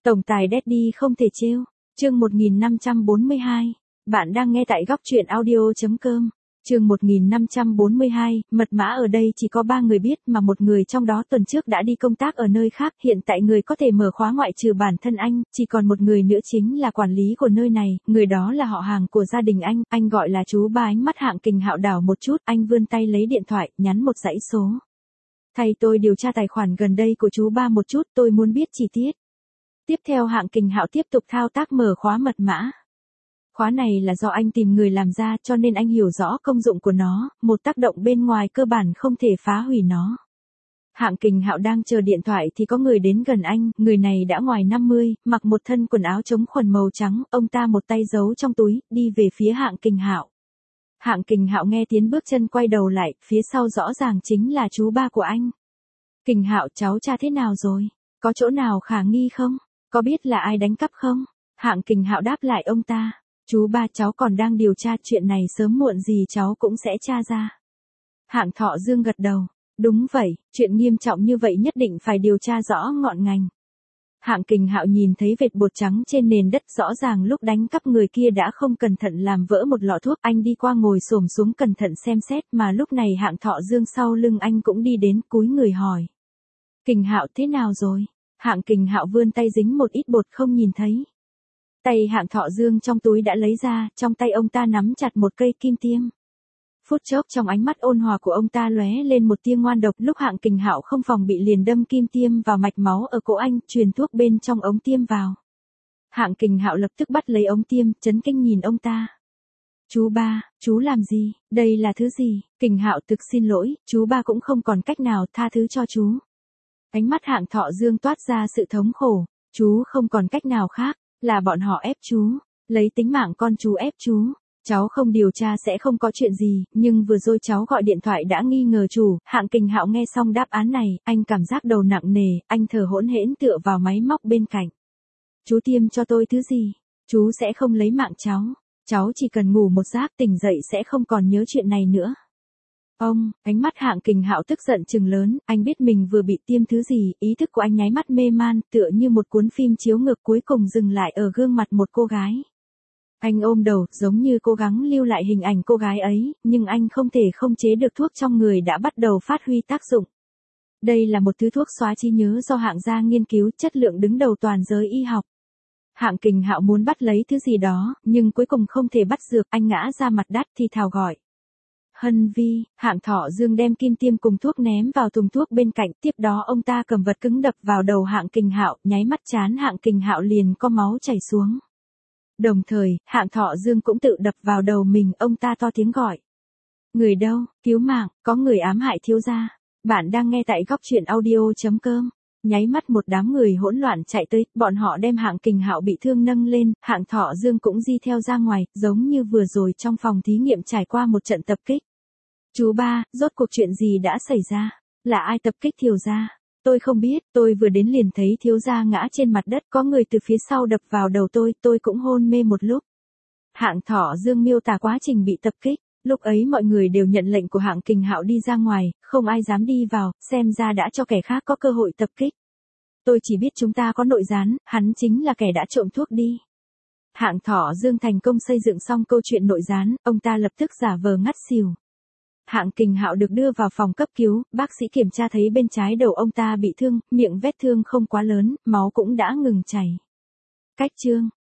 Tổng tài Daddy không thể trêu. Chương 1542. Bạn đang nghe tại góc truyện audio.com. Chương 1542, mật mã ở đây chỉ có 3 người biết mà một người trong đó tuần trước đã đi công tác ở nơi khác, hiện tại người có thể mở khóa ngoại trừ bản thân anh, chỉ còn một người nữa chính là quản lý của nơi này, người đó là họ hàng của gia đình anh gọi là chú Ba. Ánh mắt Hạng Kình Hạo đảo một chút, anh vươn tay lấy điện thoại, nhắn một dãy số. Thầy tôi điều tra tài khoản gần đây của chú Ba một chút, tôi muốn biết chi tiết. Tiếp theo Hạng Kình Hạo tiếp tục thao tác mở khóa mật mã. Khóa này là do anh tìm người làm ra cho nên anh hiểu rõ công dụng của nó, một tác động bên ngoài cơ bản không thể phá hủy nó. Hạng Kình Hạo đang chờ điện thoại thì có người đến gần anh, người này đã ngoài 50, mặc một thân quần áo chống khuẩn màu trắng, ông ta một tay giấu trong túi, đi về phía Hạng Kình Hạo. Hạng Kình Hạo nghe tiếng bước chân quay đầu lại, phía sau rõ ràng chính là chú Ba của anh. Kình Hạo, cháu cha thế nào rồi? Có chỗ nào khả nghi không? Có biết là ai đánh cắp không? Hạng Kình Hạo đáp lại ông ta. Chú Ba, cháu còn đang điều tra, chuyện này sớm muộn gì cháu cũng sẽ tra ra. Hạng Thọ Dương gật đầu. Đúng vậy, chuyện nghiêm trọng như vậy nhất định phải điều tra rõ ngọn ngành. Hạng Kình Hạo nhìn thấy vệt bột trắng trên nền đất, rõ ràng lúc đánh cắp người kia đã không cẩn thận làm vỡ một lọ thuốc, anh đi qua ngồi xổm xuống cẩn thận xem xét, mà lúc này Hạng Thọ Dương sau lưng anh cũng đi đến, cúi người hỏi. Kình Hạo, thế nào rồi? Hạng Kình Hạo vươn tay dính một ít bột không nhìn thấy. Tay Hạng Thọ Dương trong túi đã lấy ra, trong tay ông ta nắm chặt một cây kim tiêm. Phút chốc trong ánh mắt ôn hòa của ông ta lóe lên một tia ngoan độc, lúc Hạng Kình Hạo không phòng bị liền đâm kim tiêm vào mạch máu ở cổ anh, truyền thuốc bên trong ống tiêm vào. Hạng Kình Hạo lập tức bắt lấy ống tiêm, chấn kinh nhìn ông ta. Chú Ba, chú làm gì? Đây là thứ gì? Kình Hạo, thực xin lỗi, chú Ba cũng không còn cách nào, tha thứ cho chú. Ánh mắt Hạng Thọ Dương toát ra sự thống khổ. Chú không còn cách nào khác, là bọn họ ép chú, lấy tính mạng con chú ép chú. Cháu không điều tra sẽ không có chuyện gì, nhưng vừa rồi cháu gọi điện thoại đã nghi ngờ chủ. Hạng Kình Hạo nghe xong đáp án này, anh cảm giác đầu nặng nề, anh thở hổn hển tựa vào máy móc bên cạnh. Chú tiêm cho tôi thứ gì? Chú sẽ không lấy mạng cháu. Cháu chỉ cần ngủ một giấc tỉnh dậy sẽ không còn nhớ chuyện này nữa. Ông, ánh mắt Hạng Kình Hạo tức giận trừng lớn, anh biết mình vừa bị tiêm thứ gì, ý thức của anh nháy mắt mê man, tựa như một cuốn phim chiếu ngược cuối cùng dừng lại ở gương mặt một cô gái. Anh ôm đầu, giống như cố gắng lưu lại hình ảnh cô gái ấy, nhưng anh không thể không chế được thuốc trong người đã bắt đầu phát huy tác dụng. Đây là một thứ thuốc xóa trí nhớ do Hạng gia nghiên cứu, chất lượng đứng đầu toàn giới y học. Hạng Kình Hạo muốn bắt lấy thứ gì đó, nhưng cuối cùng không thể bắt được, anh ngã ra mặt đất thì thào gọi. Hân Vi. Hạng Thọ Dương đem kim tiêm cùng thuốc ném vào thùng thuốc bên cạnh, tiếp đó ông ta cầm vật cứng đập vào đầu Hạng Kình Hạo, nháy mắt trán Hạng Kình Hạo liền có máu chảy xuống. Đồng thời, Hạng Thọ Dương cũng tự đập vào đầu mình, ông ta to tiếng gọi. Người đâu, cứu mạng, có người ám hại thiếu gia. Bạn đang nghe tại góc truyện audio.com. Nháy mắt một đám người hỗn loạn chạy tới, bọn họ đem Hạng Kình Hạo bị thương nâng lên, Hạng Thọ Dương cũng di theo ra ngoài, giống như vừa rồi trong phòng thí nghiệm trải qua một trận tập kích. Chú Ba, rốt cuộc chuyện gì đã xảy ra? Là ai tập kích thiếu gia? Tôi không biết, tôi vừa đến liền thấy thiếu gia ngã trên mặt đất, có người từ phía sau đập vào đầu tôi cũng hôn mê một lúc. Hạng Thọ Dương miêu tả quá trình bị tập kích, lúc ấy mọi người đều nhận lệnh của Hạng Kình Hạo đi ra ngoài, không ai dám đi vào, xem ra đã cho kẻ khác có cơ hội tập kích. Tôi chỉ biết chúng ta có nội gián, hắn chính là kẻ đã trộm thuốc đi. Hạng Thọ Dương thành công xây dựng xong câu chuyện nội gián, ông ta lập tức giả vờ ngất xỉu. Hạng Kình Hạo được đưa vào phòng cấp cứu, bác sĩ kiểm tra thấy bên trái đầu ông ta bị thương, miệng vết thương không quá lớn, máu cũng đã ngừng chảy. Cách chương.